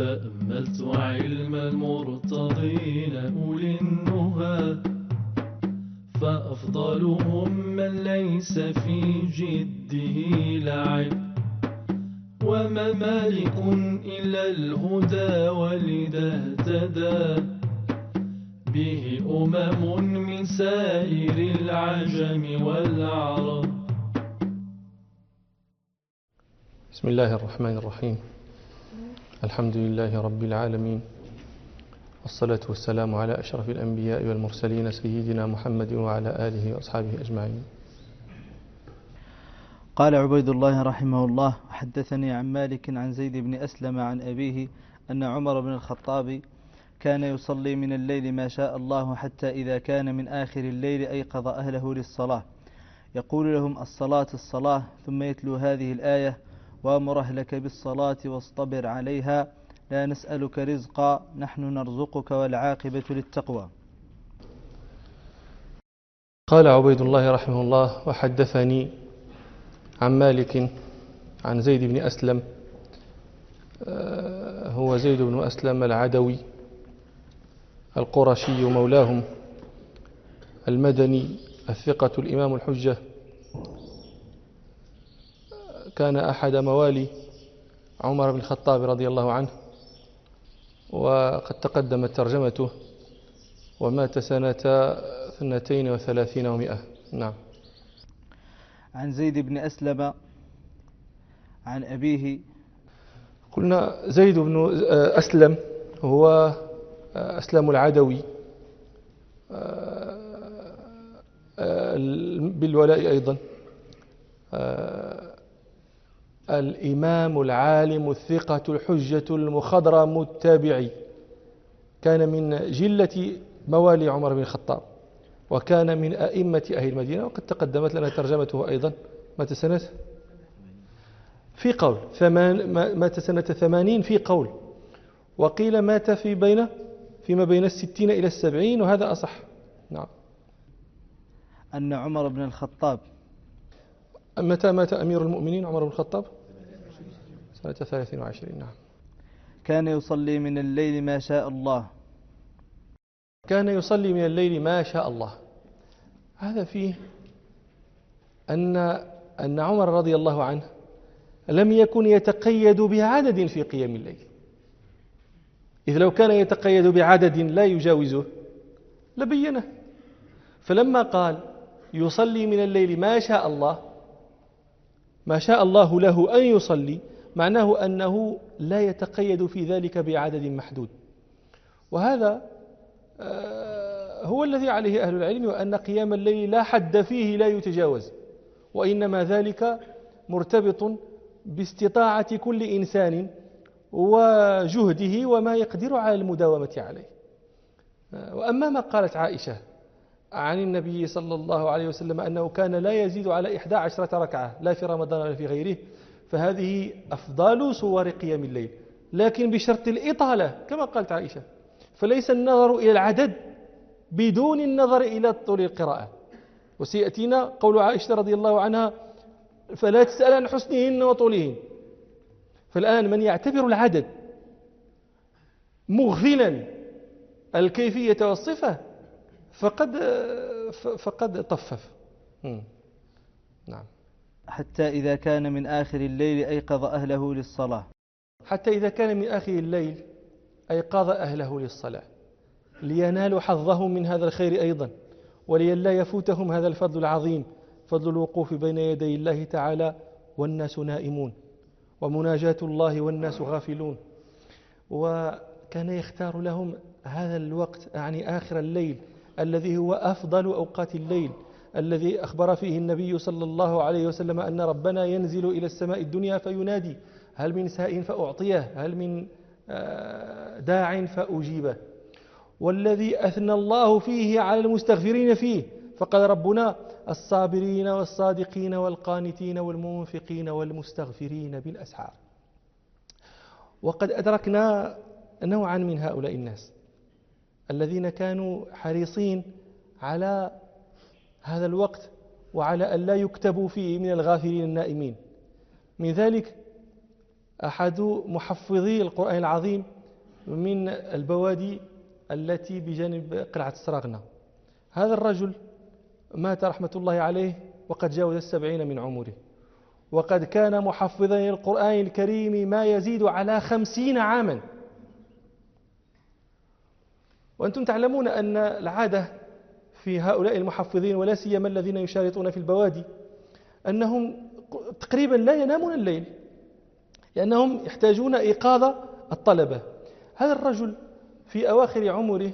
تأملت علم المرتضين أولي النهى، فأفضلهم من ليس في جده لعب، وما مالك إلا الهدى ولذا اهتدى به من سائر العجم والعرب. بسم الله الرحمن الرحيم. الحمد لله رب العالمين، والصلاة والسلام على أشرف الأنبياء والمرسلين سيدنا محمد وعلى آله وأصحابه أجمعين. قال عبيد الله رحمه الله: حدثني عن مالك عن زيد بن أسلم عن أبيه أن عمر بن الخطاب كان يصلي من الليل ما شاء الله، حتى إذا كان من آخر الليل أيقظ أهله للصلاة، يقول لهم: الصلاة الصلاة، ثم يتلو هذه الآية: وأمر أهلك بالصلاة واصطبر عليها، لا نسألك رزقا نحن نرزقك والعاقبة للتقوى. قال عبيد الله رحمه الله: وحدثني عن مالك عن زيد بن أسلم، هو زيد بن أسلم العدوي القرشي مولاهم المدني الثقة الإمام الحجة، كان أحد موالي عمر بن الخطاب رضي الله عنه، وقد تقدمت ترجمته، ومات سنة 32 و300. نعم. عن زيد بن أسلم عن أبيه. قلنا زيد بن أسلم هو أسلم العدوي بالولاء أيضا، الإمام العالم الثقة الحجة المخضرم التابعي، كان من جلة موالي عمر بن الخطاب، وكان من أئمة أهل المدينة، وقد تقدمت لنا ترجمته أيضا. مات سنة في قول مات سنة 80 في قول، وقيل مات فيما بين 60 إلى 70، وهذا أصح. نعم. أن عمر بن الخطاب. متى مات أمير المؤمنين عمر بن الخطاب؟ سنة 23. نعم. كان يصلي من الليل ما شاء الله. كان يصلي من الليل ما شاء الله. هذا فيه أن عمر رضي الله عنه لم يكن يتقيد بعدد في قيام الليل، إذ لو كان يتقيد بعدد لا يجاوزه لبينه. فلما قال يصلي من الليل ما شاء الله، ما شاء الله له أن يصلي، معناه أنه لا يتقيد في ذلك بعدد محدود. وهذا هو الذي عليه أهل العلم، وأن قيام الليل لا حد فيه لا يتجاوز، وإنما ذلك مرتبط باستطاعة كل إنسان وجهده وما يقدر على المداومة عليه. وأما ما قالت عائشة عن النبي صلى الله عليه وسلم أنه كان لا يزيد على 11 ركعة لا في رمضان ولا في غيره، فهذه أفضل صور قيام الليل، لكن بشرط الإطالة كما قالت عائشة، فليس النظر إلى العدد بدون النظر إلى طول القراءة. وسيأتينا قول عائشة رضي الله عنها: فلا تسأل عن حسنهن وطولهن. فالآن من يعتبر العدد مغفلا الكيفية والصفة فقد طفف. نعم. حتى إذا كان من آخر الليل أيقظ أهله للصلاة. حتى إذا كان من آخر الليل أيقظ أهله للصلاة، لينالوا حظهم من هذا الخير أيضا، وليلا يفوتهم هذا الفضل العظيم، فضل الوقوف بين يدي الله تعالى والناس نائمون، ومناجاة الله والناس غافلون. وكان يختار لهم هذا الوقت، يعني آخر الليل، الذي هو أفضل أوقات الليل، الذي أخبر فيه النبي صلى الله عليه وسلم أن ربنا ينزل إلى السماء الدنيا فينادي: هل من سائل فأعطيه، هل من داع فأجيبه. والذي أثنى الله فيه على المستغفرين فيه، فقال ربنا: الصابرين والصادقين والقانتين والمنفقين والمستغفرين بالأسحار. وقد أدركنا نوعا من هؤلاء الناس الذين كانوا حريصين على هذا الوقت وعلى أن لا يكتبوا فيه من الغافلين النائمين. من ذلك أحد محفظي القرآن العظيم من البوادي التي بجانب قلعة السراغنة. هذا الرجل مات رحمة الله عليه وقد جاوز 70 من عمره، وقد كان محفظا للقرآن الكريم ما يزيد على 50 عاما. وأنتم تعلمون أن العادة في هؤلاء المحفظين ولا سيما الذين يشارطون في البوادي أنهم تقريبا لا ينامون الليل، لأنهم يحتاجون إيقاظ الطلبة. هذا الرجل في أواخر عمره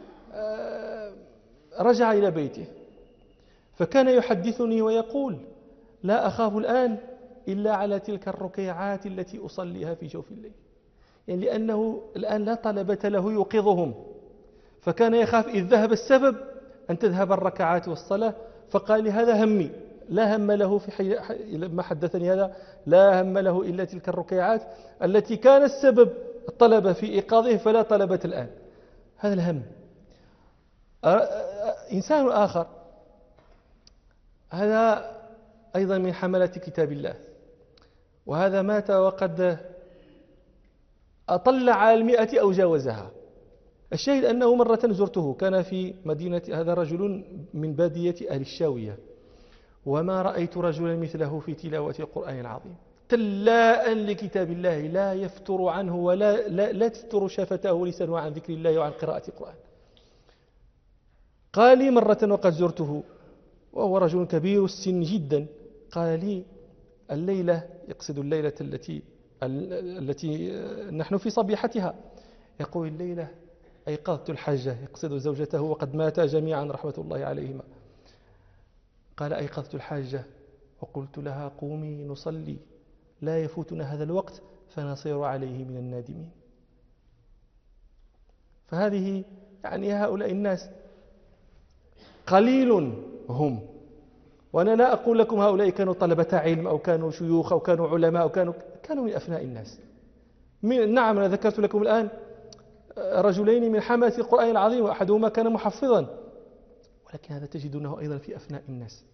رجع إلى بيته، فكان يحدثني ويقول: لا أخاف الآن إلا على تلك الركيعات التي أصليها في جوف الليل، يعني لأنه الآن لا طلبة له يوقظهم، فكان يخاف إذ ذهب السبب أن تذهب الركعات والصلاة. فقال لي: هذا همي، لا هم له لما حدثني هذا لا هم له إلا تلك الركيعات التي كان السبب الطلبة في إيقاظه فلا طلبة الآن. هذا الهم. إنسان آخر، هذا أيضا من حملة كتاب الله، وهذا مات وقد أطل على 100 أو جاوزها. الشاهد أنه مرة زرته، كان في مدينة، هذا رجل من بادية أهل الشاوية، وما رأيت رجلا مثله في تلاوة القرآن العظيم، تلاء لكتاب الله لا يفتر عنه ولا لا تفتر شفته لسانه عن ذكر الله وعن قراءة القرآن. قال لي مرة وقد زرته وهو رجل كبير السن جدا، قال لي: الليلة، يقصد الليلة التي نحن في صبيحتها، يقول: الليلة أيقظت الحاجة، يقصد زوجته وقد ماتا جميعا رحمة الله عليهما. قال: أيقظت الحاجة وقلت لها: قومي نصلي، لا يفوتنا هذا الوقت فنصير عليه من النادمين. فهذه يعني هؤلاء الناس قليل هم، وأنا لا أقول لكم هؤلاء كانوا طلبة علم أو كانوا شيوخ أو كانوا علماء أو كانوا من أفناء الناس. نعم، أنا ذكرت لكم الآن رجلين من حملة القرآن العظيم، وأحدهما كان محفظا، ولكن هذا تجدونه أيضا في أفناء الناس.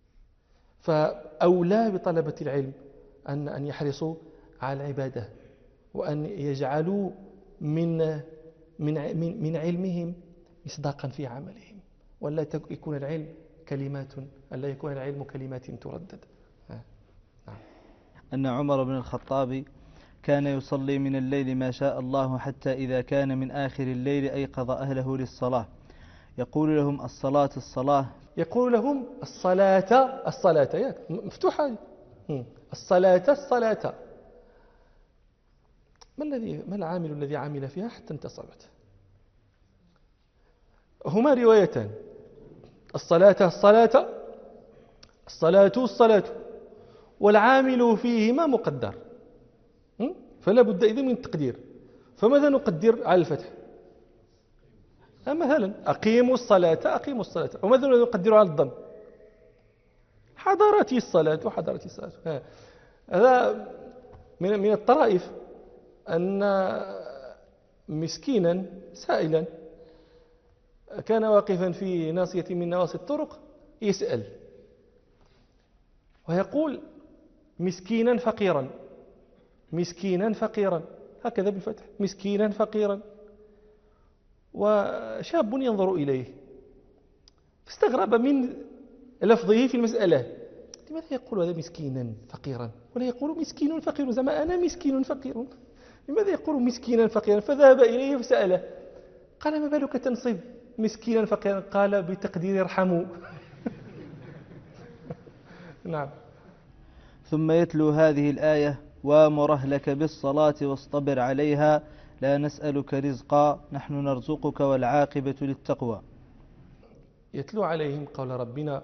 فأولى بطلبة العلم أن يحرصوا على العبادة، وأن يجعلوا من علمهم مصداقا في عملهم، ولا يكون العلم كلمات، ألا يكون العلم كلمات تردد. نعم. أن عمر بن الخطاب كان يصلي من الليل ما شاء الله حتى إذا كان من آخر الليل أيقظ أهله للصلاة، يقول لهم: الصلاة الصلاة. يقول لهم: الصلاة ياك مفتوحة، الصلاة الصلاة. ما العامل الذي عمل فيها حتى انتصبت؟ هما روايتان: الصلاة الصلاة، الصلاة الصلاة، والعامل فيهما مقدر، فلا بد إذن من التقدير. فماذا نقدر على الفتح؟ مثلا أقيموا الصلاة، أقيموا الصلاة. وماذا نقدر على الضم؟ حضرت الصلاة، حضرت الصلاة. هذا من الطرائف أن مسكينا سائلا كان واقفا في ناصية من نواصي الطرق يسأل ويقول: مسكينا فقيرا، مسكينا فقيرا، هكذا بالفتح، مسكينا فقيرا. وشاب ينظر إليه فاستغرب من لفظه في المسألة، لماذا يقول هذا مسكينا فقيرا ولا يقول مسكين فقير؟ زعما أنا مسكين فقير، لماذا يقول مسكينا فقيرا؟ فذهب إليه فسأله، قال: ما بالك تنصب مسكينا فقيرا؟ قال: بتقدير ارحموا. نعم. ثم يتلو هذه الآية: وامر أهلك بالصلاة واصطبر عليها لا نسألك رزقا نحن نرزقك والعاقبة للتقوى. يتلو عليهم قول ربنا: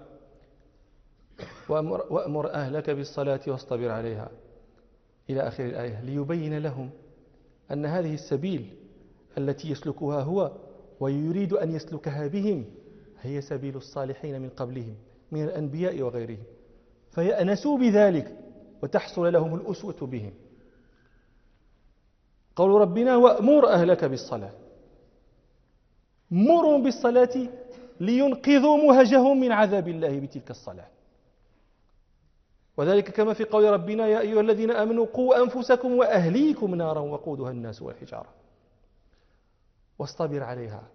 وأمر أهلك بالصلاة واصطبر عليها إلى آخر الآية، ليبين لهم أن هذه السبيل التي يسلكها هو ويريد أن يسلكها بهم هي سبيل الصالحين من قبلهم من الأنبياء وغيرهم، فيأنسوا بذلك وتحصل لهم الأسوة بهم. قول ربنا: وأمر أهلك بالصلاة، مروا بالصلاة لينقذوا مهجهم من عذاب الله بتلك الصلاة. وذلك كما في قول ربنا يا أيها الذين آمنوا قوا أنفسكم وأهليكم نارا وقودها الناس والحجارة واصطبر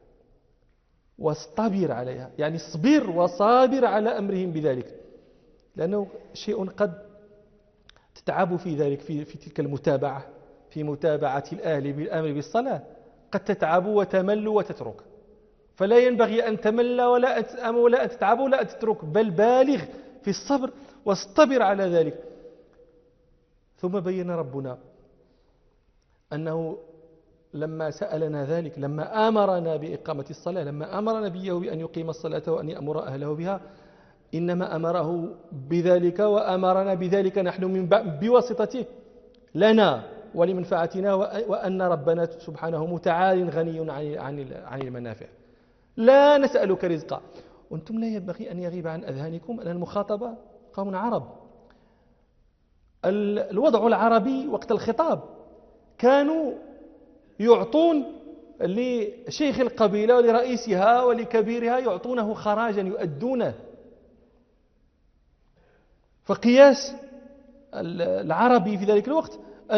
عليها يعني اصبر وصابر على أمرهم بذلك، لأنه شيء قد تتعب في ذلك في تلك المتابعة، في متابعة الأهل بالأمر بالصلاة قد تتعب وتمل وتترك، فلا ينبغي أن تمل ولا أن تتعب ولا أن تترك، بل بالغ في الصبر واصطبر على ذلك. ثم بين ربنا أنه لما سألنا ذلك، لما آمرنا بإقامة الصلاة، لما أمر نبيه بأن يقيم الصلاة وأن يأمر أهله بها، إنما أمره بذلك وأمرنا بذلك نحن بواسطته لنا ولمنفعتنا، وأن ربنا سبحانه متعال غني عن المنافع. لا نسألك رزقا، وأنتم لا ينبغي أن يغيب عن أذهانكم أن المخاطبة قوم عرب. الوضع العربي وقت الخطاب كانوا يعطون لشيخ القبيلة ولرئيسها ولكبيرها يعطونه خراجا يؤدونه. فقياس العربي في ذلك الوقت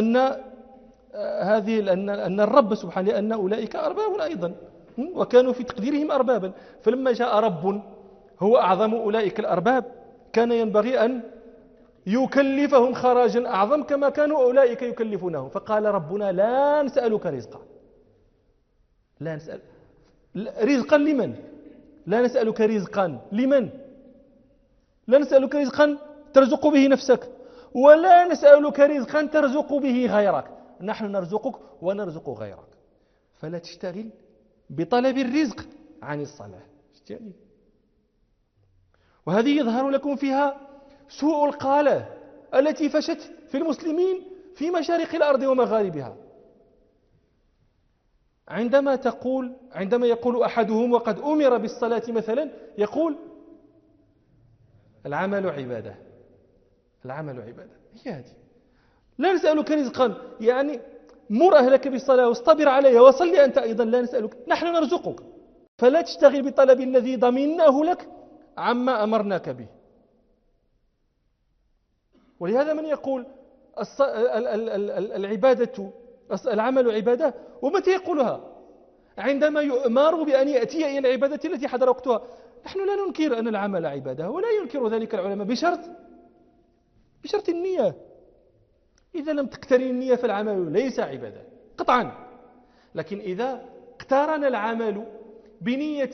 أن الرب سبحانه، لأن أولئك أرباب أيضا وكانوا في تقديرهم أربابا، فلما جاء رب هو أعظم أولئك الأرباب كان ينبغي أن يكلفهم خراجا أعظم كما كانوا أولئك يكلفونه. فقال ربنا لا نسألك رزقا، لا نسأل رزقا لمن؟ لا نسألك رزقا لمن؟ لا نسألك رزقا ترزق به نفسك، ولا نسألك رزقا ترزق به غيرك، نحن نرزقك ونرزق غيرك، فلا تشتغل بطلب الرزق عن الصلاة. وهذه يظهر لكم فيها سوء القالة التي فشت في المسلمين في مشارق الأرض ومغاربها. عندما يقول أحدهم وقد أمر بالصلاة مثلا، يقول العمل عبادة، العمل عبادة. هي هذه، لا نسألك رزقا يعني مر أهلك بالصلاة واصطبر عليها وصلي أنت أيضا، لا نسألك، نحن نرزقك، فلا تشتغل بطلب الذي ضمناه لك عما أمرناك به. ولهذا من يقول العمل عبادة، ومتى يقولها؟ عندما يؤمر بأن يأتي إلى العبادة التي حضر وقتها. نحن لا ننكر أن العمل عبادة، ولا ينكر ذلك العلماء بشرط النية. إذا لم تقترن النية فالعمل ليس عبادة قطعا. لكن إذا اقترن العمل بنية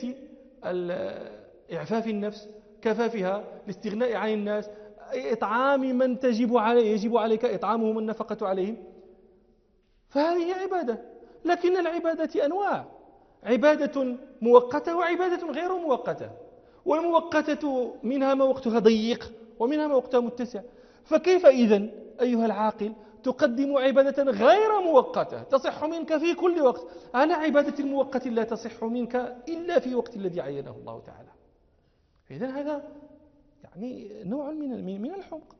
إعفاف النفس، كفافها، الاستغناء عن الناس، إطعام من يجب عليك إطعامهم والنفقة عليهم، فهذه عبادة. لكن العبادة أنواع، عبادة مؤقتة وعبادة غير مؤقتة، والمؤقتة منها ما وقتها ضيق ومنها ما وقتها متسع. فكيف إذن أيها العاقل تقدم عبادة غير مؤقتة تصح منك في كل وقت على عبادة مؤقتة لا تصح منك إلا في وقت الذي عينه الله تعالى؟ إذن هذا يعني نوع من الحمق.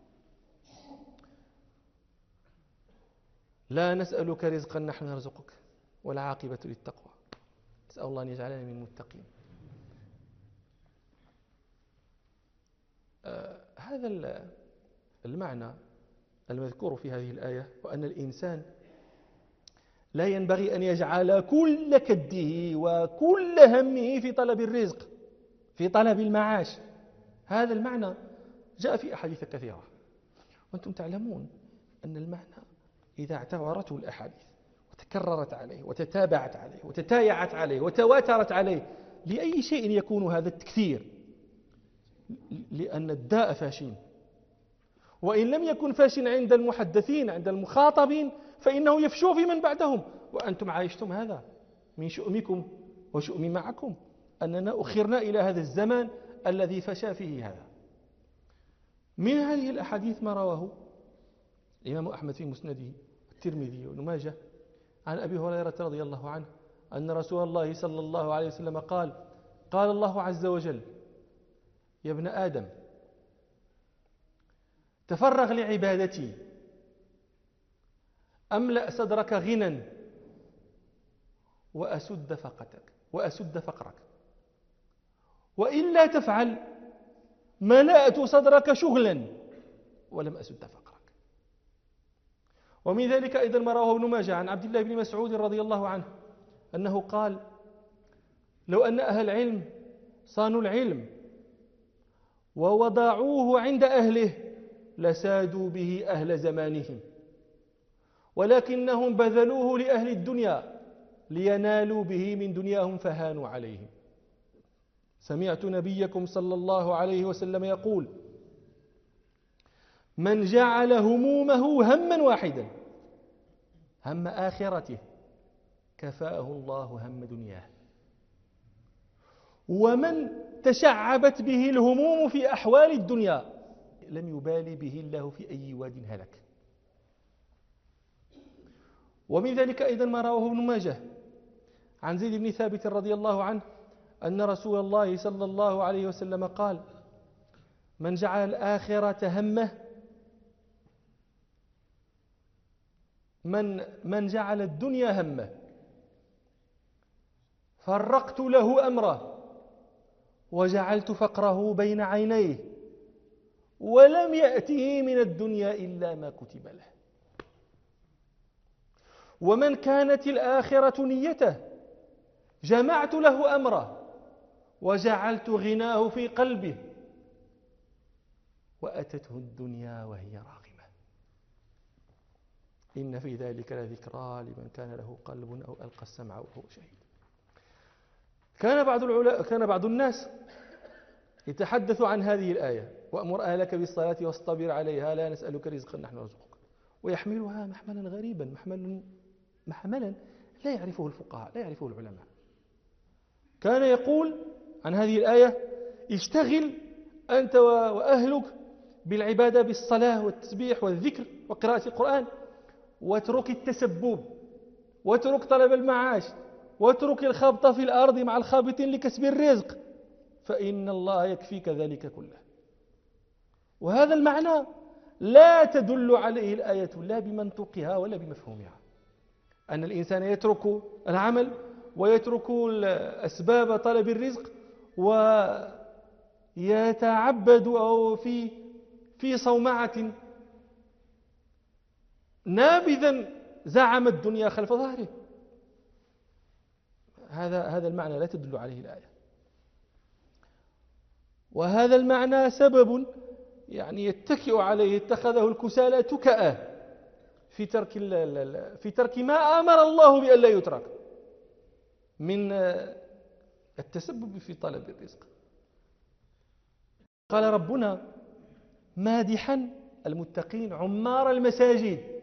لا نسألك رزقا نحن نرزقك والعاقبة للتقوى. نسأل الله أن يجعلنا من المتقين. هذا المعنى المذكور في هذه الآية، وأن الإنسان لا ينبغي أن يجعل كل كده وكل همه في طلب الرزق، في طلب المعاش. هذا المعنى جاء في أحاديث كثيرة، وأنتم تعلمون أن المعنى إذا اعتبرته الأحاديث وتكررت عليه وتتابعت عليه وتتايعت عليه وتواترت عليه، لأي شيء يكون هذا التكثير؟ لأن الداء فاشين، وإن لم يكن فاشين عند المحدثين عند المخاطبين فإنه يفشو في من بعدهم. وأنتم عايشتم هذا من شؤمكم وشؤم معكم، أننا أخرنا إلى هذا الزمان الذي فشى فيه هذا. من هذه الأحاديث ما رواه الإمام أحمد في مسنده، الترمذي وابن ماجه، عن أبي هريرة رضي الله عنه أن رسول الله صلى الله عليه وسلم قال: قال الله عز وجل: يا ابن آدم تفرغ لعبادتي أملأ صدرك غنى وأسد فقرك، وإلا تفعل ملأت صدرك شغلا ولم أسد فقرك. ومن ذلك أيضا ما رواه ابن ماجه عن عبد الله بن مسعود رضي الله عنه أنه قال: لو أن أهل العلم صانوا العلم ووضعوه عند أهله لسادوا به أهل زمانهم، ولكنهم بذلوه لأهل الدنيا لينالوا به من دنياهم فهانوا عليهم. سمعت نبيكم صلى الله عليه وسلم يقول: من جعل همومه هما واحدا، هم آخرته، كفاه الله هم دنياه. ومن تشعبت به الهموم في أحوال الدنيا لم يبالي به الله في أي واد هلك. ومن ذلك أيضا ما رواه ابن ماجه عن زيد بن ثابت رضي الله عنه أن رسول الله صلى الله عليه وسلم قال: من جعل الآخرة همه، من جعل الدنيا همه فرقت له أمره وجعلت فقره بين عينيه ولم يأته من الدنيا إلا ما كتب له. ومن كانت الآخرة نيته جمعت له أمره وجعلت غناه في قلبه وأتته الدنيا وهي راغمة. إن في ذلك لذكرى لمن كان له قلب أو ألقى السمع وهو شهيد. كان بعض الناس يتحدث عن هذه الآية: وأمر أهلك بالصلاة واصطبر عليها لا نسألك رزقا نحن نرزقك، ويحملها محملا غريبا، محملا لا يعرفه الفقهاء، لا يعرفه العلماء. كان يقول عن هذه الآية: اشتغل أنت وأهلك بالعبادة بالصلاة والتسبيح والذكر وقراءة القرآن، واترك التسبب، واترك طلب المعاش، واترك الخبط في الأرض مع الخابطين لكسب الرزق، فإن الله يكفيك ذلك كله. وهذا المعنى لا تدل عليه الآية لا بمنطقها ولا بمفهومها، أن الإنسان يترك العمل ويترك أسباب طلب الرزق ويتعبد أو في صومعة نابذا زعم الدنيا خلف ظهره. هذا المعنى لا تدل عليه الآية. وهذا المعنى سبب يتكئ عليه اتخذه الكسالى تكأة في ترك ما أمر الله بأن لا يترك من التسبب في طلب الرزق. قال ربنا مادحا المتقين عمار المساجد: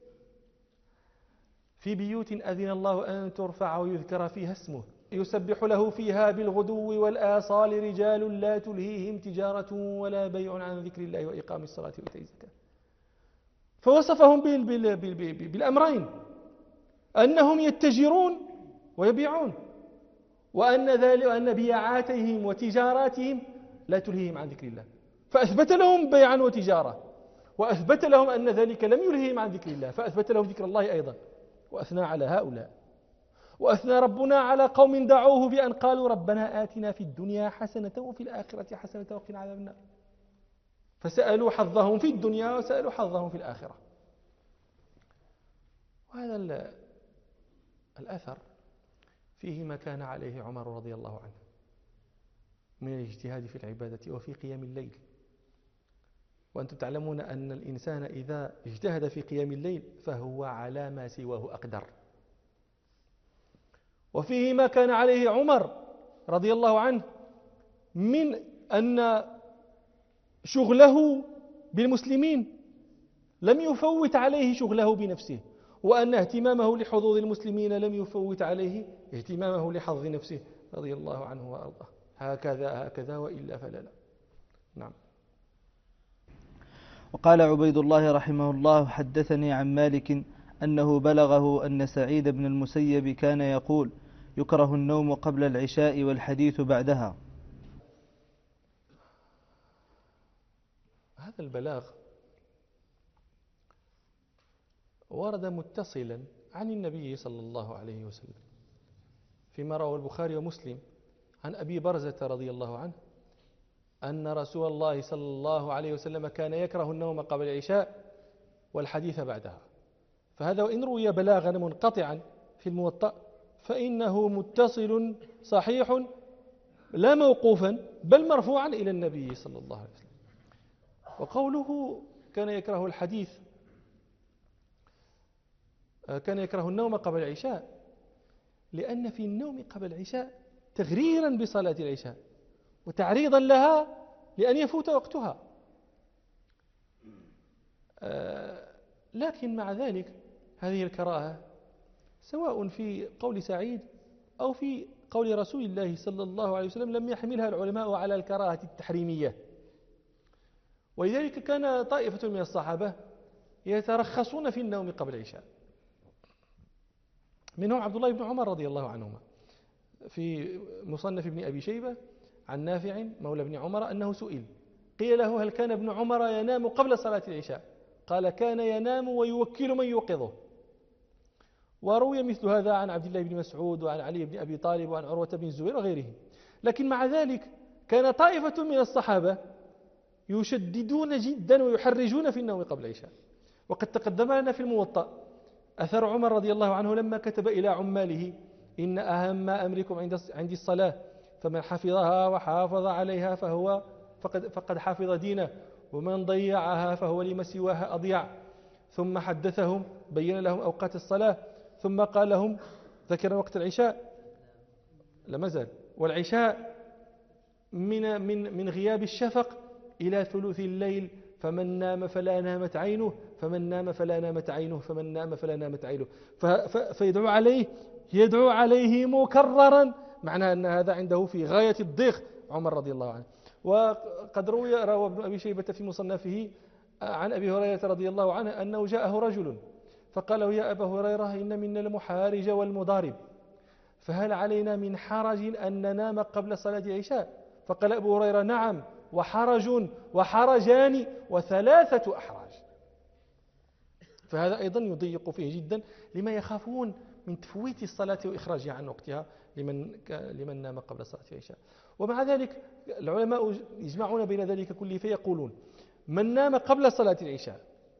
في بيوت أذن الله أن ترفع ويذكر فيها اسمه يسبح له فيها بالغدو والآصال رجال لا تلهيهم تجارة ولا بيع عن ذكر الله وإقام الصلاة وإيتاء الزكاة. فوصفهم بالأمرين: أنهم يتجرون ويبيعون، وأن بيعاتهم وتجاراتهم لا تلهيهم عن ذكر الله، فأثبت لهم بيعا وتجارة، وأثبت لهم أن ذلك لم يلهيهم عن ذكر الله، فأثبت لهم ذكر الله أيضا، وأثنى على هؤلاء. وأثنى ربنا على قوم دعوه بأن قالوا ربنا آتنا في الدنيا حسنة وفي الآخرة حسنة وقنا عذاب النار، فسألوا حظهم في الدنيا وسألوا حظهم في الآخرة. وهذا الأثر فيه ما كان عليه عمر رضي الله عنه من الاجتهاد في العبادة وفي قيام الليل. وأنتم تعلمون أن الإنسان إذا اجتهد في قيام الليل فهو على ما سواه أقدر. وفيه ما كان عليه عمر رضي الله عنه من أن شغله بالمسلمين لم يفوت عليه شغله بنفسه، وأن اهتمامه لحظوظ المسلمين لم يفوت عليه اهتمامه لحظ نفسه رضي الله عنه وأرضاه. هكذا وإلا فلا لا. نعم. وقال عبيد الله رحمه الله: حدثني عن مالك أنه بلغه أن سعيد بن المسيب كان يقول: يكره النوم قبل العشاء والحديث بعدها. هذا البلاغ ورد متصلا عن النبي صلى الله عليه وسلم فيما رواه البخاري ومسلم عن أبي برزة رضي الله عنه أن رسول الله صلى الله عليه وسلم كان يكره النوم قبل العشاء والحديث بعدها. فهذا وإن روي بلاغا منقطعا في الموطأ فإنه متصل صحيح لا موقوفا بل مرفوعا إلى النبي صلى الله عليه وسلم. وقوله كان يكره الحديث كان يكره النوم قبل العشاء لأن في النوم قبل العشاء تغريرا بصلاة العشاء وتعريضا لها لأن يفوت وقتها. لكن مع ذلك هذه الكراهة سواء في قول سعيد أو في قول رسول الله صلى الله عليه وسلم لم يحملها العلماء على الكراهة التحريمية. ولذلك كان طائفة من الصحابة يترخصون في النوم قبل العشاء، منهم عبد الله بن عمر رضي الله عنهما في مصنف ابن أبي شيبة عن نافع مولى ابن عمر أنه سئل قيل له هل كان ابن عمر ينام قبل صلاة العشاء؟ قال كان ينام ويوكل من يوقظه. وروي مثل هذا عن عبد الله بن مسعود وعن علي بن أبي طالب وعن عروة بن الزبير وغيرهم. لكن مع ذلك كان طائفة من الصحابة يشددون جدا ويحرجون في النوم قبل العشاء. وقد تقدم لنا في الموطأ أثر عمر رضي الله عنه لما كتب إلى عماله إن أهم ما أمركم عندي الصلاة فمن حفظها وحافظ عليها فقد حفظ دينه ومن ضيعها فهو لما سواها أضيع. ثم حدثهم بين لهم أوقات الصلاة ثم قال لهم ذكر وقت العشاء لما زال والعشاء من غياب الشفق إلى ثلث الليل فمن نام فلا نامت عينه فمن نام فلا نامت عينه فمن نام فلا نامت عينه. يدعو عليه مكررا، معنى أن هذا عنده في غاية الضيق عمر رضي الله عنه. وقد روى ابن أبي شيبة في مصنفه عن أبي هريرة رضي الله عنه أنه جاءه رجل فقال له يا أبا هريرة إن منا المحارج والمضارب فهل علينا من حرج أن ننام قبل صلاة العشاء؟ فقال أبو هريرة نعم وحرج وحرجان وثلاثة أحراج. فهذا أيضا يضيق فيه جدا لما يخافون من تفويت الصلاة وإخراجها عن وقتها لمن نام قبل صلاة العشاء. ومع ذلك العلماء يجمعون بين ذلك كله فيقولون من نام قبل صلاة العشاء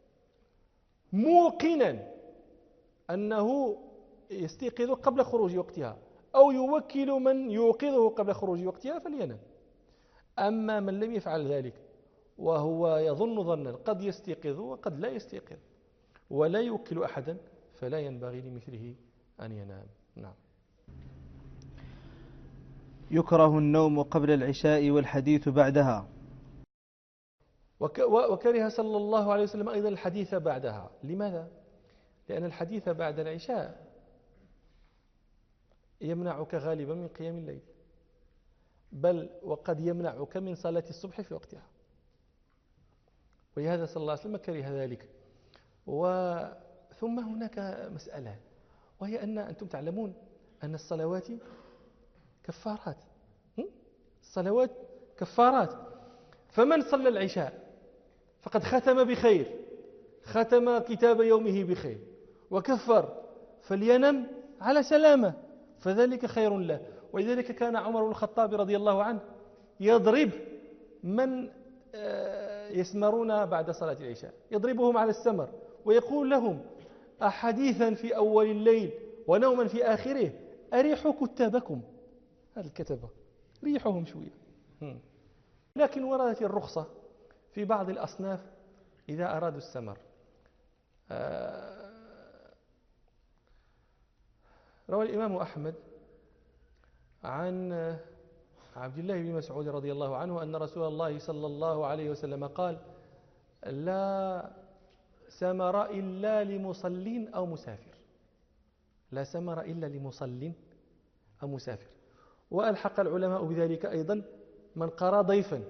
موقنا أنه يستيقظ قبل خروج وقتها أو يوكل من يوقظه قبل خروج وقتها فلينام. أما من لم يفعل ذلك وهو يظن ظنا قد يستيقظ وقد لا يستيقظ ولا يوكل أحدا فلا ينبغي لمثله أن ينام. نعم. يكره النوم قبل العشاء والحديث بعدها. وكره صلى الله عليه وسلم أيضا الحديث بعدها. لماذا؟ لأن الحديث بعد العشاء يمنعك غالبا من قيام الليل، بل وقد يمنعك من صلاة الصبح في وقتها، ولهذا صلى الله عليه وسلم كره ذلك. ثم هناك مسألة وهي أن أنتم تعلمون أن الصلوات كفارات. الصلوات كفارات، فمن صلى العشاء فقد ختم بخير، ختم كتاب يومه بخير وكفر، فلينم على سلامة فذلك خير له. ولذلك كان عمر بن الخطاب رضي الله عنه يضرب من يسمرون بعد صلاة العشاء، يضربهم على السمر ويقول لهم أحاديثا في أول الليل ونوما في آخره أريحوا كتابكم. هذا الكتبة ريحهم شوية. لكن وردت الرخصة في بعض الأصناف إذا أرادوا السمر. روى الإمام أحمد عن عبد الله بن مسعود رضي الله عنه أن رسول الله صلى الله عليه وسلم قال لا سمر إلا لمصل أو مسافر. لا سمر إلا لمصل أو مسافر. وألحق العلماء بذلك أيضا من قرأ ضيفا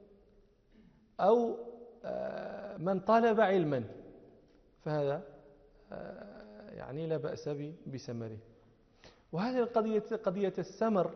أو من طلب علما فهذا يعني لا بأس بسمره. وهذه قضية السمر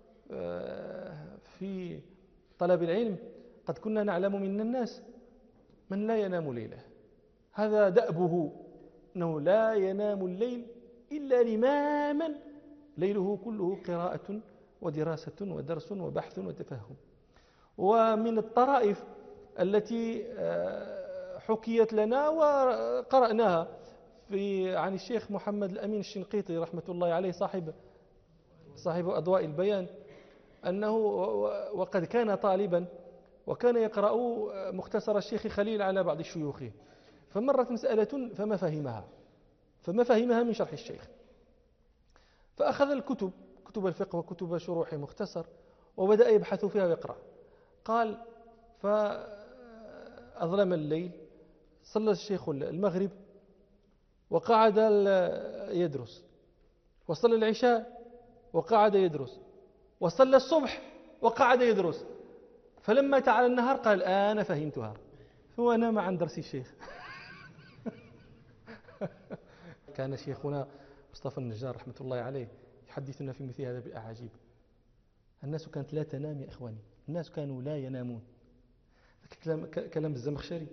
في طلب العلم قد كنا نعلم من الناس من لا ينام ليله، هذا دأبه أنه لا ينام الليل إلا لماما ليله كله قراءة ودراسة ودرس وبحث وتفهم. ومن الطرائف التي حكيت لنا وقرأناها عن الشيخ محمد الأمين الشنقيطي رحمة الله عليه صاحب أضواء البيان، أنه وقد كان طالبا وكان يقرأ مختصر الشيخ خليل على بعض شيوخه، فمرت مسألة فما فهمها من شرح الشيخ، فأخذ كتب الفقه وكتب شروح مختصر وبدأ يبحث فيها ويقرأ. قال فأظلم الليل، صلى الشيخ المغرب وقعد يدرس، وصلى العشاء وقعد يدرس، وصلى الصبح وقعد يدرس، فلما تعالى النهار قال أنا فهمتها، هو نام عن درس الشيخ. كان شيخنا مصطفى النجار رحمة الله عليه يحدثنا في مثل هذا بالأعاجيب. الناس كانت لا تنام يا إخواني، الناس كانوا لا ينامون. كلام الزمخشري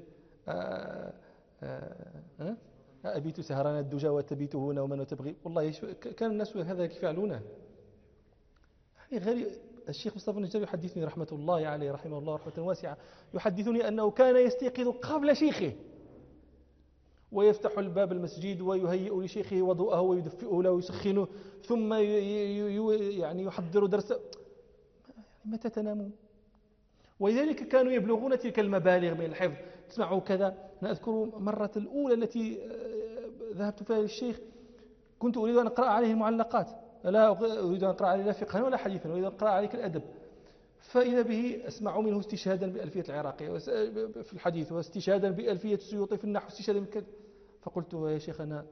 أبيت سهران الدجى وتبيته نوما وتبغي، والله كان الناس هذا يفعلونه. يعني غير الشيخ مصطفى النجار يحدثني رحمة الله عليه رحمه الله رحمة واسعة، يحدثني أنه كان يستيقظ قبل شيخه ويفتح الباب المسجد ويهيئ لشيخه وضوءه ويدفئه له ويسخنه، ثم يعني يحضر درسه. متى تنامون؟ ولذلك كانوا يبلغون تلك المبالغ من الحفظ. تسمعوا كذا، أنا أذكر مرة الأولى التي ذهبت فيها للشيخ كنت أريد أن أقرأ عليه المعلقات، لا أريد أن أقرأ عليه لا فقها ولا حديثا، أريد أن أقرأ عليه الأدب، فإذا به أسمع منه استشهادا بألفية العراقي في الحديث، واستشهادا بألفية السيوطي في النحو، استشهادا بكذا. فقلت يا شيخ أنا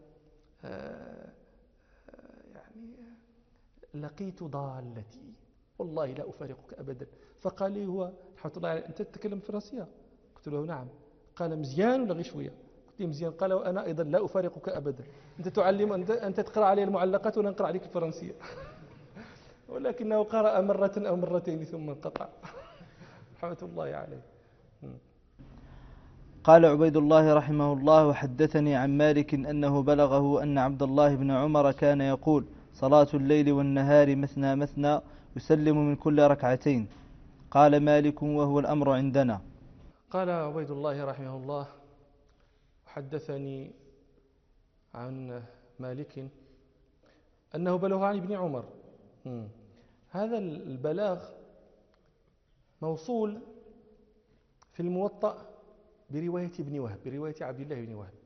يعني لقيت ضالتي والله لا أفارقك أبدا. فقال لي هو رحمة الله عليه أنت تتكلم فرنسية؟ قلت له نعم. قال مزيان ولا غير شوية؟ قلت له مزيان. قال وأنا أيضا لا أفارقك أبدا، أنت تعلم أنت تقرأ علي المعلقات وأنا نقرأ عليك الفرنسية. ولكنه قرأ مرة أو مرتين ثم انقطع. رحمة الله عليه. قال عبيد الله رحمه الله: وحدثني عن مالك أنه بلغه أن عبد الله بن عمر كان يقول: صلاة الليل والنهار مثنى مثنى يسلم من كل ركعتين. قال مالك: وهو الأمر عندنا. قال عبيد الله رحمه الله: حدثني عن مالك أنه بلغ عن ابن عمر. هذا البلاغ موصول في الموطأ برواية ابن وهب، برواية عبد الله بن وهب.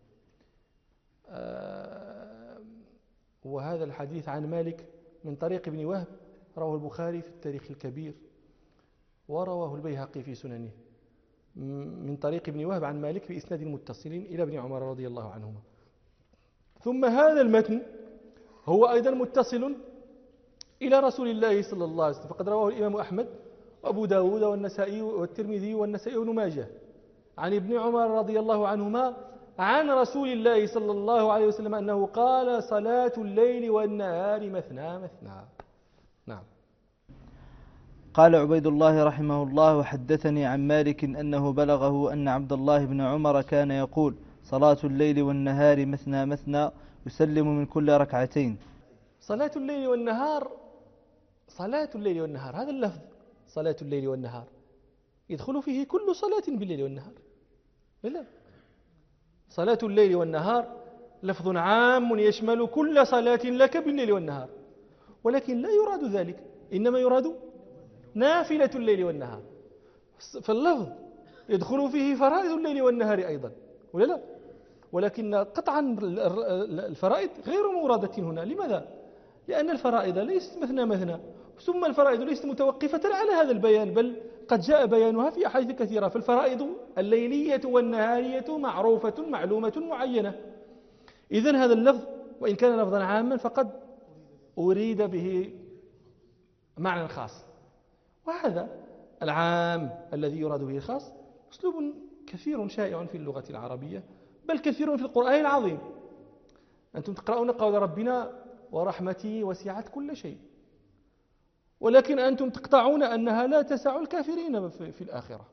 وهذا الحديث عن مالك من طريق ابن وهب رواه البخاري في التاريخ الكبير، ورواه البيهقي في سننه من طريق ابن وهب عن مالك بإسناد متصل إلى ابن عمر رضي الله عنهما. ثم هذا المتن هو أيضا متصل إلى رسول الله صلى الله عليه وسلم، فقد رواه الإمام أحمد وأبو داود والنسائي والترمذي والنسائي وابن ماجه عن ابن عمر رضي الله عنهما عن رسول الله صلى الله عليه وسلم أنه قال: صلاة الليل والنهار مثنى مثنى. نعم. قال عبيد الله رحمه الله: وحدثني عن مالك أنه بلغه أن عبد الله بن عمر كان يقول: صلاة الليل والنهار مثنى مثنى يسلم من كل ركعتين. صلاة الليل والنهار، صلاة الليل والنهار، هذا اللفظ صلاة الليل والنهار يدخل فيه كل صلاة بالليل والنهار. لا، صلاة الليل والنهار لفظ عام يشمل كل صلاة لك بالليل والنهار، ولكن لا يراد ذلك، إنما يراد نافلة الليل والنهار. فاللفظ يدخل فيه فرائض الليل والنهار أيضا، ولا لا؟ ولكن قطعا الفرائض غير مرادة هنا. لماذا؟ لأن الفرائض ليست مثنى مثنى، ثم الفرائض ليست متوقفة على هذا البيان، بل قد جاء بيانها في أحاديث كثيرة. فالفرائض الليلية والنهارية معروفة معلومة معينة. إذن هذا اللفظ وإن كان لفظا عاما فقد أريد به معنى خاص، وهذا العام الذي يراد به الخاص أسلوب كثير شائع في اللغة العربية، بل كثير في القرآن العظيم. أنتم تقرؤون قول ربنا: ورحمتي وسعت كل شيء، ولكن أنتم تقطعون أنها لا تسع الكافرين في الآخرة،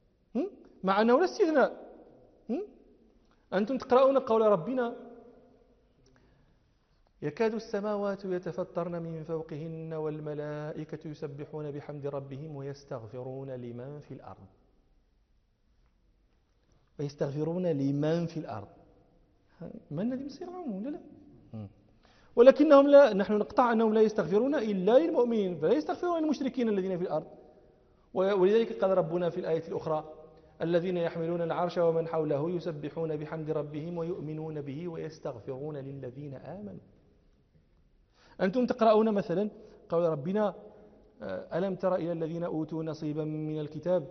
مع أنه لا استثناء. أنتم تقرؤون قول ربنا: يكاد السماوات يتفطرن من فوقهن والملائكة يسبحون بحمد ربهم ويستغفرون لمن في الأرض. ويستغفرون لمن في الأرض. ما الذي يصير معهم ولا لا؟ ولكنهم لا، نحن نقطع أنهم لا يستغفرون إلا للمؤمنين، فلا يستغفرون للمشركين الذين في الأرض. ولذلك قال ربنا في الآية الأخرى: الذين يحملون العرش ومن حوله يسبحون بحمد ربهم ويؤمنون به ويستغفرون للذين آمنوا. أنتم تقرؤون مثلا قول ربنا: ألم تر إلى الذين أوتوا نصيبا من الكتاب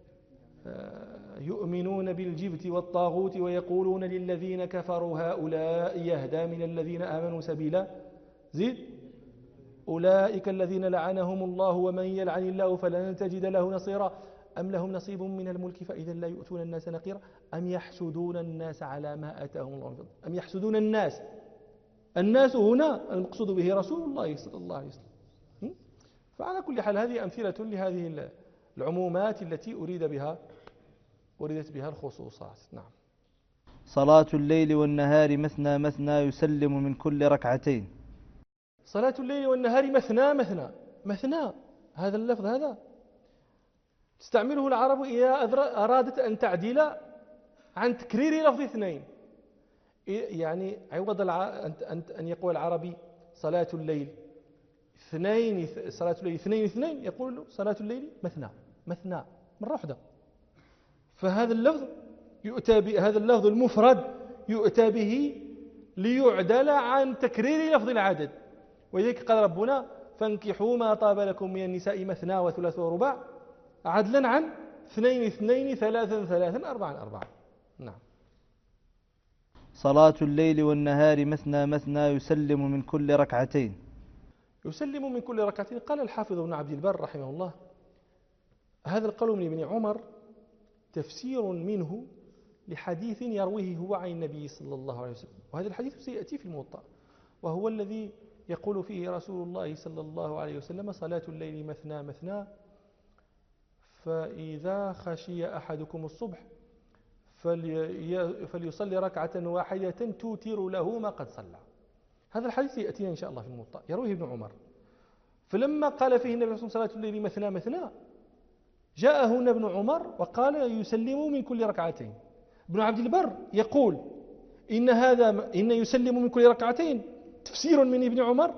يؤمنون بالجبت والطاغوت ويقولون للذين كفروا هؤلاء يهدى من الذين آمنوا سبيلا. زيد: أولئك الذين لعنهم الله ومن يلعن الله فلن تجد له نصيرا أم لهم نصيب من الملك فإذا لا يؤتون الناس نقيرا أم يحسدون الناس على ما آتاهم الله من فضله. أم يحسدون الناس. الناس هنا المقصود به رسول الله صلى الله عليه وسلم. فعلى كل حال هذه أمثلة لهذه العمومات التي أريدت بها الخصوصات. نعم. صلاة الليل والنهار مثنى مثنى يسلم من كل ركعتين. صلاة الليل والنهار مثنى مثنى مثنى، هذا اللفظ هذا تستعمله العرب إذا أرادت أن تعدل عن تكرير لفظ اثنين. يعني عوض أن يقول العربي صلاة الليل اثنين، صلاة الليل اثنين اثنين، يقول صلاة الليل مثنى مثنى مرة واحدة. فهذا اللفظ يؤتى بهذا اللفظ المفرد يؤتى به ليعدل عن تكرير لفظ العدد. ولذلك قال ربنا: فانكحوا ما طاب لكم من النساء مثنى وثلاث ورباع، عدلا عن اثنين اثنين ثلاثا ثلاثا أربعا أربعا. نعم. صلاة الليل والنهار مثنى مثنى يسلم من كل ركعتين. يسلم من كل ركعتين. قال الحافظ ابن عبد البر رحمه الله: هذا القول من ابن عمر تفسير منه لحديث يرويه هو عن النبي صلى الله عليه وسلم، وهذا الحديث سيأتي في الموطأ، وهو الذي يقول فيه رسول الله صلى الله عليه وسلم: صلاة الليل مثنى مثنى، فإذا خشي أحدكم الصبح فليصلي ركعة واحدة توتر له ما قد صلى. هذا الحديث يأتينا إن شاء الله في الموطأ، يرويه ابن عمر. فلما قال فيه النبي صلى الله عليه وسلم: صلاة الليل مثنى مثنى، جاء هنا ابن عمر وقال: يسلم من كل ركعتين. ابن عبد البر يقول: إن يسلم من كل ركعتين تفسير من ابن عمر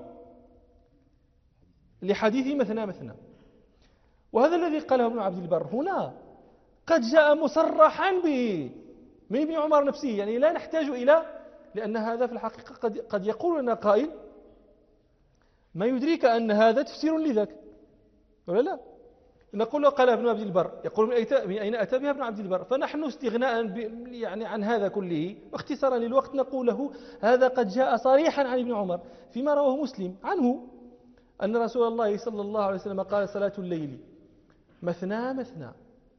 لحديث مثنى مثنى. وهذا الذي قاله ابن عبد البر هنا قد جاء مصرحا به من ابن عمر نفسه، يعني لا نحتاج إلى، لأن هذا في الحقيقة قد يقول لنا قائل: ما يدريك أن هذا تفسير لذاك، ولا لا؟ نقول له قال ابن عبد البر، يقول من أين أتى بها ابن عبد البر؟ فنحن استغناء يعني عن هذا كله واختصارا للوقت نقول له: هذا قد جاء صريحا عن ابن عمر فيما رواه مسلم عنه أن رسول الله صلى الله عليه وسلم قال: صلاة الليل مثنى مثنى،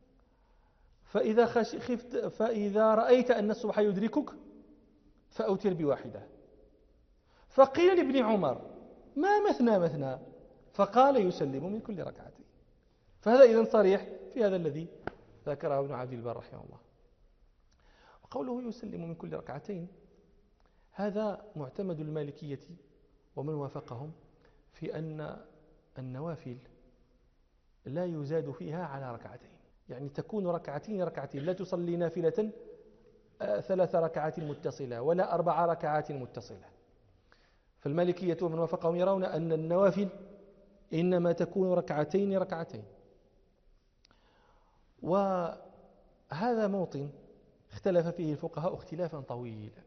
فإذا رأيت أن الصبح يدركك فأوتر بواحدة. فقيل لابن عمر: ما مثنى مثنى؟ فقال: يسلم من كل ركعتين. فهذا إذن صريح في هذا الذي ذكره ابن عبد البر رحمه الله. وقوله يسلم من كل ركعتين هذا معتمد المالكية ومن وافقهم في أن النوافل لا يزاد فيها على ركعتين، يعني تكون ركعتين ركعتين، لا تصلي نافلة 3 ركعات متصلة ولا 4 ركعات متصلة. فالمالكية ومن وافقهم يرون أن النوافل إنما تكون ركعتين ركعتين. وهذا موطن اختلف فيه الفقهاء اختلافا طويلا،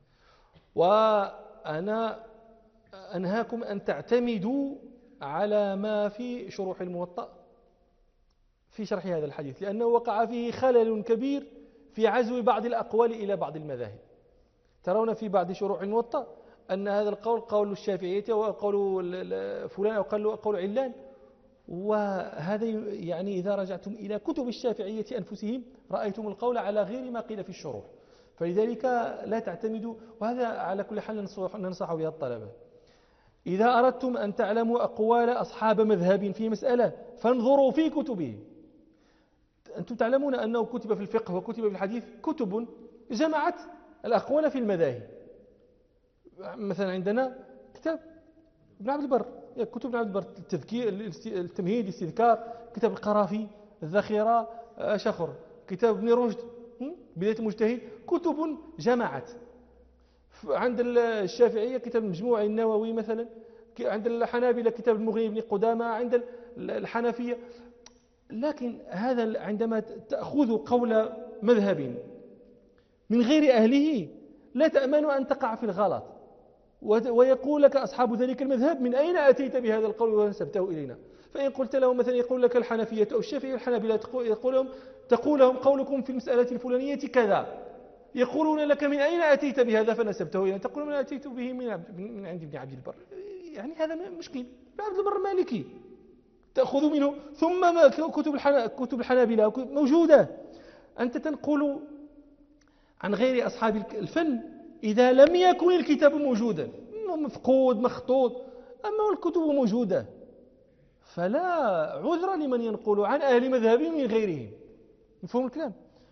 وأنا أنهاكم أن تعتمدوا على ما في شروح الموطأ في شرح هذا الحديث، لأنه وقع فيه خلل كبير في عزو بعض الأقوال إلى بعض المذاهب. ترون في بعض شروح الموطأ أن هذا القول قول الشافعية وقول فلان أو قول علان، وهذا يعني إذا رجعتم إلى كتب الشافعية أنفسهم رأيتم القول على غير ما قيل في الشروح. فلذلك لا تعتمدوا، وهذا على كل حال ننصح بها الطلبة. إذا أردتم أن تعلموا أقوال أصحاب مذهب في مسألة فانظروا في كتبهم. أنتم تعلمون أنه كتب في الفقه وكتب في الحديث كتب جمعت الأقوال في المذاهب. مثلا عندنا كتاب ابن عبد البر، كتب ابن عبد البر، التذكير، التمهيد، الاستذكار، كتاب القرافي، الذخيرة، شخر، كتاب ابن رشد، بداية المجتهد، كتب جمعت. عند الشافعية كتاب المجموع النووي مثلا، عند الحنابلة كتاب المغني بن قدامة، عند الحنفية. لكن هذا عندما تأخذ قول مذهب من غير أهله لا تأمن أن تقع في الغلط، ويقول لك أصحاب ذلك المذهب من أين أتيت بهذا القول ونسبته إلينا؟ فإن قلت لهم مثلا، يقول لك الحنفية أو الشافعية الحنابلة، تقول لهم قولكم في المسألة الفلانية كذا، يقولون لك من أين أتيت بهذا فنسبته إلينا؟ تقول من أتيت به من عند ابن عبد البر. يعني هذا مشكل. ابن عبد البر مالكي، تأخذ منه. ثم كتب الحنابلة موجودة. أنت تنقل عن غير أصحاب الفن إذا لم يكن الكتاب موجودا، مفقود مخطوط، أما الكتب موجودة فلا عذر لمن ينقل عن أهل مذهب من غيرهم. مفهوم الكلام؟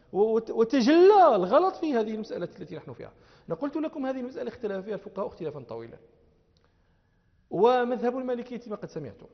وتجلى الغلط في هذه المسألة التي نحن فيها. قلت لكم هذه المسألة اختلف فيها الفقهاء اختلافا طويلا. ومذهب المالكية ما قد سمعتم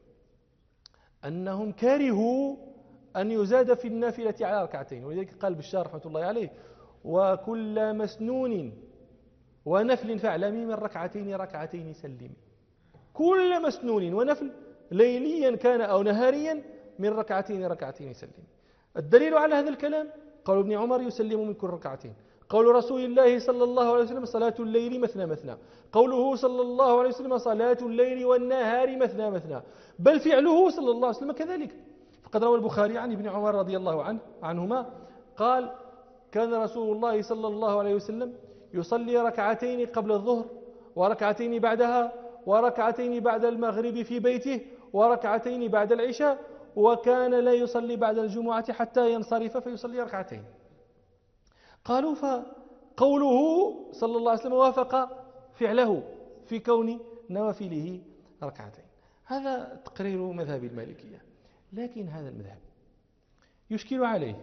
أنهم كرهوا أن يزاد في النافلة على ركعتين، ولذلك قال بشار رحمة الله عليه: وكل مسنون ونفل فاعلمي من ركعتين ركعتين سلمي. كل مسنون ونفل ليليا كان أو نهاريا من ركعتين ركعتين سلمي. الدليل على هذا الكلام قول ابن عمر: يسلم من كل ركعتين. قول رسول الله صلى الله عليه وسلم: صلاة الليل مثنى مثنى. قوله صلى الله عليه وسلم: صلاة الليل والنهار مثنى مثنى. بل فعله صلى الله عليه وسلم كذلك. فقد روى البخاري عن ابن عمر رضي الله عنهما قال: كان رسول الله صلى الله عليه وسلم يصلي ركعتين قبل الظهر، وركعتين بعدها، وركعتين بعد المغرب في بيته، وركعتين بعد العشاء، وكان لا يصلي بعد الجمعة حتى ينصرف فيصلي ركعتين. قالوا: فقوله صلى الله عليه وسلم وافق فعله في كون نوافله ركعتين. هذا تقرير مذهب المالكية. لكن هذا المذهب يشكل عليه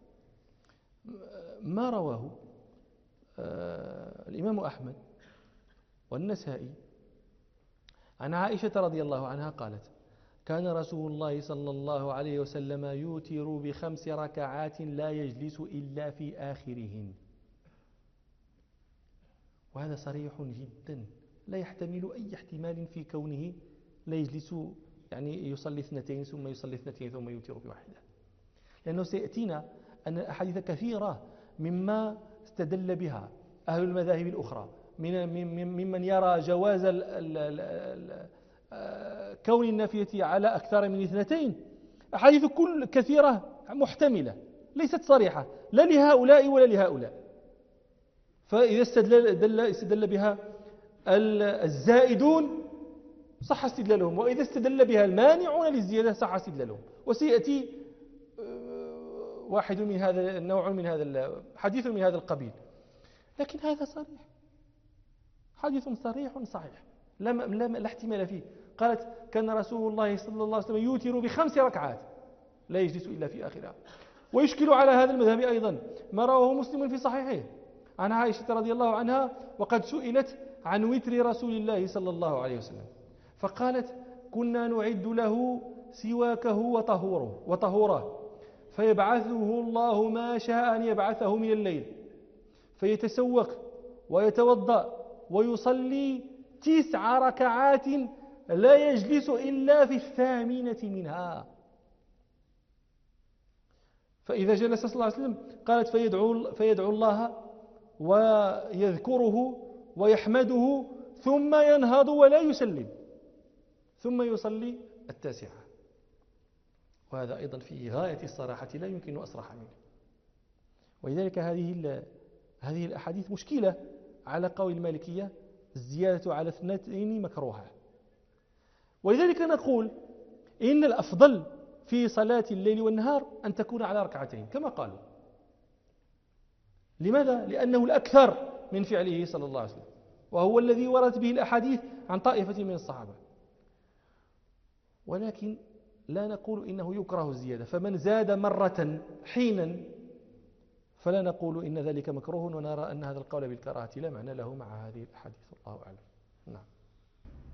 ما رواه الإمام أحمد والنسائي عن عائشة رضي الله عنها قالت: كان رسول الله صلى الله عليه وسلم يوتر ب5 ركعات لا يجلس إلا في آخرهن. وهذا صريح جدا، لا يحتمل أي احتمال في كونه لا يجلس، يعني يصلي 2 ثم يصلي 2 ثم يوتر بواحدة، لأنه سيأتينا أن الأحاديث كثيرة مما استدل بها أهل المذاهب الأخرى ممن يرى جواز كون النافية على أكثر من 2، أحاديث كل كثيرة محتملة ليست صريحة لا لهؤلاء ولا لهؤلاء. فإذا استدل بها الزائدون صح استدلالهم، وإذا استدل بها المانعون للزيادة صح استدلالهم. وسيأتي واحد من هذا النوع، من هذا حديث من هذا القبيل. لكن هذا صريح، حديث صريح صحيح لا احتمال فيه. قالت: كان رسول الله صلى الله عليه وسلم يوتر ب5 ركعات لا يجلس إلا في آخرها. ويشكل على هذا المذهب أيضا ما رواه مسلم في صحيحه عن عائشة رضي الله عنها، وقد سئلت عن وتر رسول الله صلى الله عليه وسلم فقالت: كنا نعد له سواكه وطهوره فيبعثه الله ما شاء أن يبعثه من الليل، فيتسوك ويتوضأ ويصلي 9 ركعات لا يجلس إلا في 8 منها. فإذا جلس صلى الله عليه وسلم قالت: فيدعو الله ويذكره ويحمده ثم ينهض ولا يسلم ثم يصلي 9. وهذا أيضا في غاية الصراحة لا يمكن أصرح منه. ولذلك هذه الأحاديث مشكلة على قول المالكية: الزيادة على 2 مكروهة. ولذلك نقول إن الأفضل في صلاة الليل والنهار أن تكون على 2 كما قالوا. لماذا؟ لأنه الأكثر من فعله صلى الله عليه وسلم، وهو الذي وردت به الأحاديث عن طائفة من الصحابة. ولكن لا نقول إنه يكره الزيادة، فمن زاد مرة حينا فلا نقول إن ذلك مكروه، ونرى أن هذا القول بالكراهة لا معنى له مع هذه الأحاديث. الله أعلم. نعم.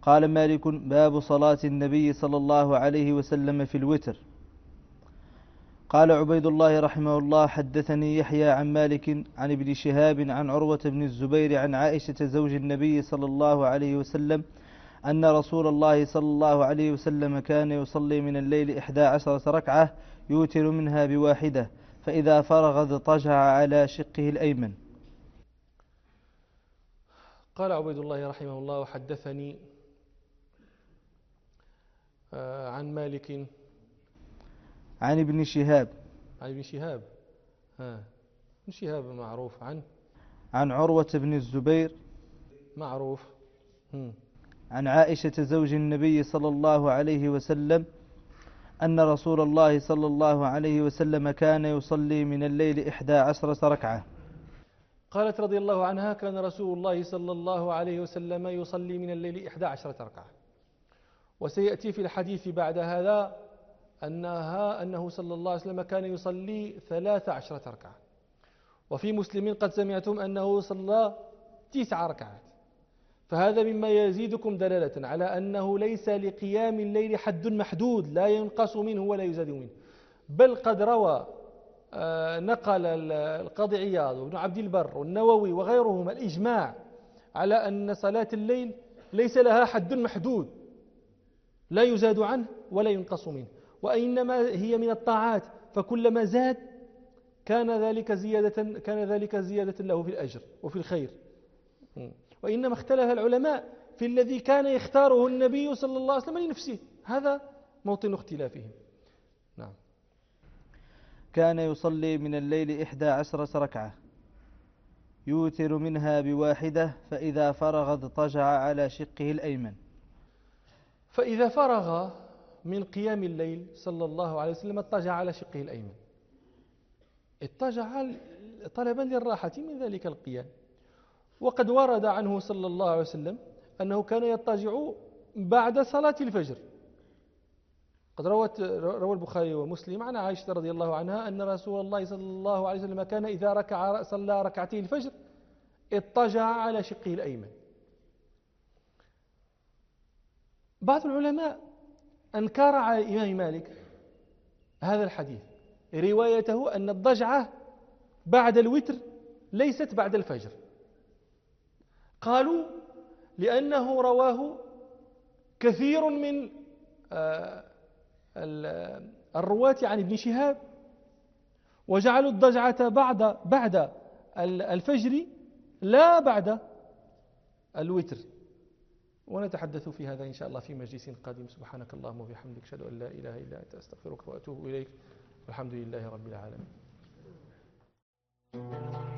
قال مالك: باب صلاة النبي صلى الله عليه وسلم في الوتر. قال عبيد الله رحمه الله: حدثني يحيى عن مالك عن ابن شهاب عن عروة بن الزبير عن عائشة زوج النبي صلى الله عليه وسلم أن رسول الله صلى الله عليه وسلم كان يصلي من الليل 11 ركعة يوتر منها بواحدة، فإذا فرغ اضطجع على شقه الأيمن. قال عبيد الله رحمه الله: وحدثني عن مالك عن ابن شهاب عن ابن شهاب. ابن شهاب معروف. عن عروة بن الزبير معروف. عن عائشة زوج النبي صلى الله عليه وسلم أن رسول الله صلى الله عليه وسلم كان يصلي من الليل 11 ركعة. قالت رضي الله عنها: كان رسول الله صلى الله عليه وسلم يصلي من الليل 11 ركعة. وسيأتي في الحديث بعد هذا أنه صلى الله عليه وسلم كان يصلي 13 ركعة. وفي مسلم قد سمعتم أنه صلى 9 ركعات. فهذا مما يزيدكم دلالة على أنه ليس لقيام الليل حد محدود لا ينقص منه ولا يزاد منه، بل قد روى نقل القاضي عياض وابن عبد البر والنووي وغيرهم الإجماع على أن صلاة الليل ليس لها حد محدود لا يزاد عنه ولا ينقص منه، وإنما هي من الطاعات، فكلما زاد كان ذلك زيادة له في الأجر وفي الخير. وإنما اختلف العلماء في الذي كان يختاره النبي صلى الله عليه وسلم لنفسه، هذا موطن اختلافهم. نعم. كان يصلي من الليل 11 ركعة يوتر منها بواحدة، فإذا فرغ اضطجع على شقه الأيمن. فإذا فرغ من قيام الليل صلى الله عليه وسلم اضطجع على شقه الأيمن، اضطجع طلبا للراحة من ذلك القيام. وقد ورد عنه صلى الله عليه وسلم أنه كان يضطجع بعد صلاة الفجر. قد روى البخاري ومسلم عن عائشة رضي الله عنها أن رسول الله صلى الله عليه وسلم كان إذا صلى ركعتي الفجر اضطجع على شقه الأيمن. بعض العلماء أنكر على الإمام مالك هذا الحديث، روايته أن الضجعة بعد الوتر ليست بعد الفجر. قالوا لأنه رواه كثير من الرواة عن ابن شهاب، وجعلوا الضجعة بعد الفجر لا بعد الوتر. ونتحدث في هذا إن شاء الله في مجلس قادم. سبحانك اللهم وبحمدك، أشهد أن لا إله إلا أنت، أستغفرك وأتوب إليك، والحمد لله رب العالمين.